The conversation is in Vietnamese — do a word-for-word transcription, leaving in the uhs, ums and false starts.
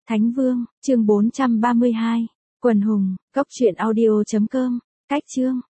Thánh Vương, chương bốn trăm ba mươi hai. Quần hùng, cốc truyện audio chấm com. Cách chương.